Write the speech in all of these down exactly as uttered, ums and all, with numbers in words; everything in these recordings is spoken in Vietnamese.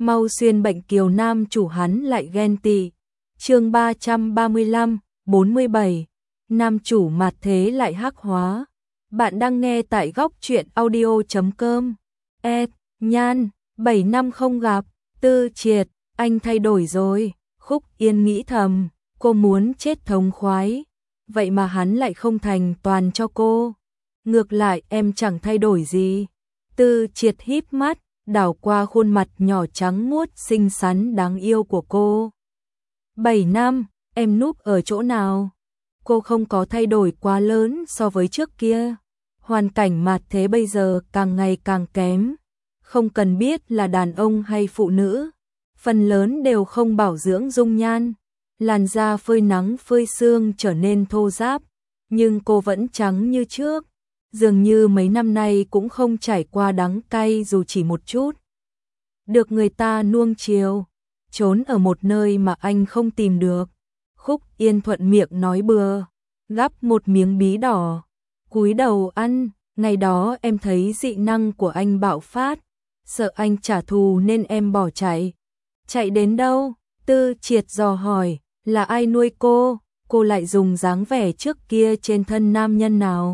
mau xuyên bệnh kiều nam chủ hắn lại ghen tị. Chương ba trăm ba mươi lăm, bốn mươi bảy. Nam chủ mặt thế lại hắc hóa. Bạn đang nghe tại góc truyện audio chấm com. Ed, Nhan, bảy năm không gặp, Tư Triệt, anh thay đổi rồi. Khúc Yên nghĩ thầm, cô muốn chết thống khoái, vậy mà hắn lại không thành toàn cho cô. Ngược lại em chẳng thay đổi gì. Tư Triệt híp mắt, đảo qua khuôn mặt nhỏ trắng muốt xinh xắn đáng yêu của cô. Bảy năm, em núp ở chỗ nào? Cô không có thay đổi quá lớn so với trước kia. Hoàn cảnh mặt thế bây giờ càng ngày càng kém. Không cần biết là đàn ông hay phụ nữ, phần lớn đều không bảo dưỡng dung nhan. Làn da phơi nắng phơi sương trở nên thô ráp, nhưng cô vẫn trắng như trước. Dường như mấy năm nay cũng không trải qua đắng cay dù chỉ một chút. Được người ta nuông chiều, trốn ở một nơi mà anh không tìm được. Khúc Yên thuận miệng nói bừa, gắp một miếng bí đỏ, cúi đầu ăn. Ngày đó em thấy dị năng của anh bạo phát, sợ anh trả thù nên em bỏ chạy. Chạy đến đâu? Tư Triệt dò hỏi, là ai nuôi cô? Cô lại dùng dáng vẻ trước kia trên thân nam nhân nào?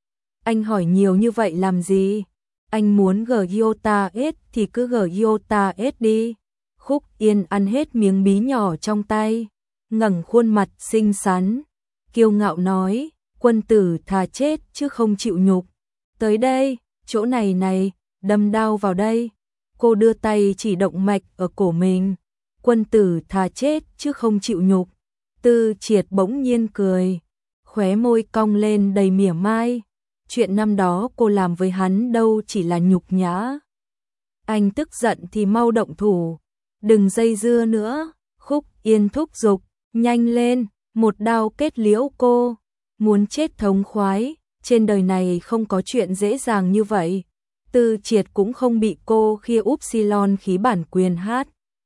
Anh hỏi nhiều như vậy làm gì? Anh muốn gờ Iota S thì cứ gờ Iota S đi. Khúc Yên ăn hết miếng bí nhỏ trong tay, ngẩng khuôn mặt xinh xắn, kiêu ngạo nói, quân tử thà chết chứ không chịu nhục. Tới đây, chỗ này này, đâm đao vào đây. Cô đưa tay chỉ động mạch ở cổ mình. Quân tử thà chết chứ không chịu nhục. Tư Triệt bỗng nhiên cười, khóe môi cong lên đầy mỉa mai. Chuyện năm đó cô làm với hắn đâu chỉ là nhục nhã. Anh tức giận thì mau động thủ, đừng dây dưa nữa. Khúc Yên thúc giục, nhanh lên, một đao kết liễu cô. Muốn chết thống khoái, trên đời này không có chuyện dễ dàng như vậy. Tư Triệt cũng không bị cô khi upsilon khí bản quyền hát.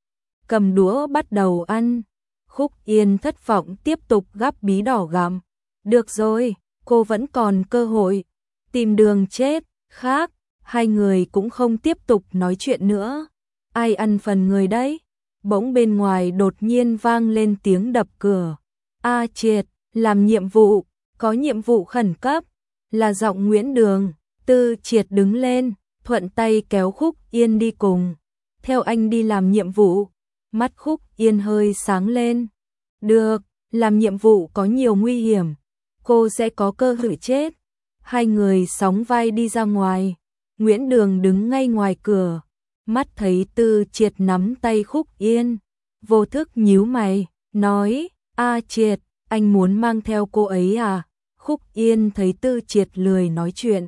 Cầm đũa bắt đầu ăn. Khúc Yên thất vọng tiếp tục gắp bí đỏ gặm. Được rồi, cô vẫn còn cơ hội. Tìm đường chết khác. Hai người cũng không tiếp tục nói chuyện nữa. Ai ăn phần người đấy? Bỗng bên ngoài đột nhiên vang lên tiếng đập cửa. A Triệt, làm nhiệm vụ, có nhiệm vụ khẩn cấp. Là giọng Nguyễn Đường. Tư Triệt đứng lên, thuận tay kéo Khúc Yên đi cùng. Theo anh đi làm nhiệm vụ. Mắt Khúc Yên hơi sáng lên. Được, làm nhiệm vụ có nhiều nguy hiểm, cô sẽ có cơ hội chết. Hai người sóng vai đi ra ngoài. Nguyễn Đường đứng ngay ngoài cửa, mắt thấy Tư Triệt nắm tay Khúc Yên, vô thức nhíu mày, nói, A Triệt, anh muốn mang theo cô ấy à? Khúc Yên thấy Tư Triệt lười nói chuyện,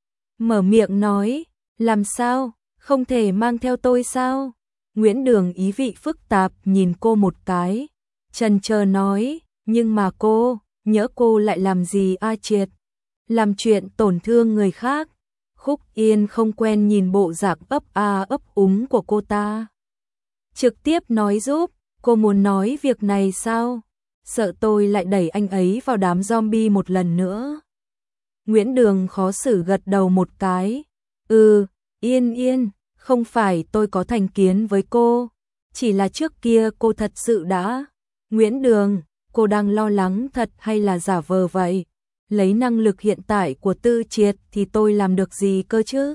mở miệng nói, làm sao, không thể mang theo tôi sao? Nguyễn Đường ý vị phức tạp nhìn cô một cái, chần chờ nói, nhưng mà cô, nhỡ cô lại làm gì A Triệt? Làm chuyện tổn thương người khác. Khúc Yên không quen nhìn bộ dạng ấp a ấp úng của cô ta. Trực tiếp nói giúp, cô muốn nói việc này sao? Sợ tôi lại đẩy anh ấy vào đám zombie một lần nữa. Nguyễn Đường khó xử gật đầu một cái. Ừ, Yên Yên, không phải tôi có thành kiến với cô, chỉ là trước kia cô thật sự đã. Nguyễn Đường, cô đang lo lắng thật hay là giả vờ vậy? Lấy năng lực hiện tại của Tư Triệt thì tôi làm được gì cơ chứ?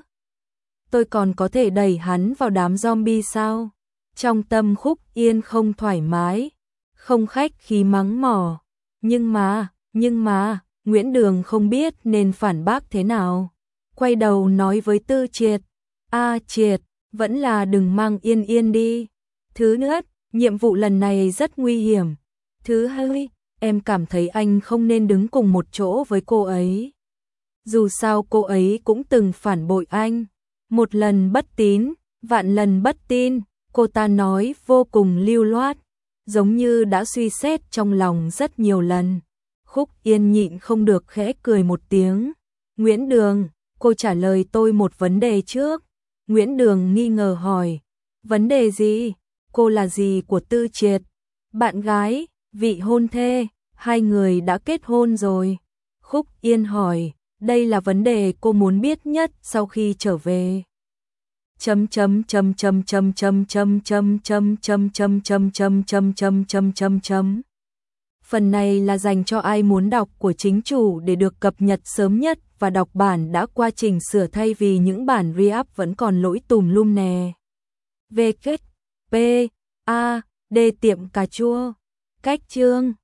Tôi còn có thể đẩy hắn vào đám zombie sao? Trong tâm Khúc Yên không thoải mái, không khách khí mắng mỏ. Nhưng mà, nhưng mà, Nguyễn Đường không biết nên phản bác thế nào. Quay đầu nói với Tư Triệt, A Triệt, vẫn là đừng mang Yên Yên đi. Thứ nhất, nhiệm vụ lần này rất nguy hiểm. Thứ hai, em cảm thấy anh không nên đứng cùng một chỗ với cô ấy. Dù sao cô ấy cũng từng phản bội anh. Một lần bất tín, vạn lần bất tin, cô ta nói vô cùng lưu loát, giống như đã suy xét trong lòng rất nhiều lần. Khúc Yên nhịn không được khẽ cười một tiếng. Nguyễn Đường, cô trả lời tôi một vấn đề trước. Nguyễn Đường nghi ngờ hỏi, vấn đề gì? Cô là gì của Tư Triệt? Bạn gái, vị hôn thê, hai người đã kết hôn rồi. Khúc Yên hỏi, đây là vấn đề cô muốn biết nhất sau khi trở về. chấm chấm chấm chấm chấm chấm chấm chấm chấm chấm chấm chấm chấm chấm chấm chấm chấm chấm. Phần này là dành cho ai muốn đọc của chính chủ để được cập nhật sớm nhất và đọc bản đã qua chỉnh sửa thay vì những bản re-up vẫn còn lỗi tùm lum nè. V kết P A D tiệm cà chua. Cách chương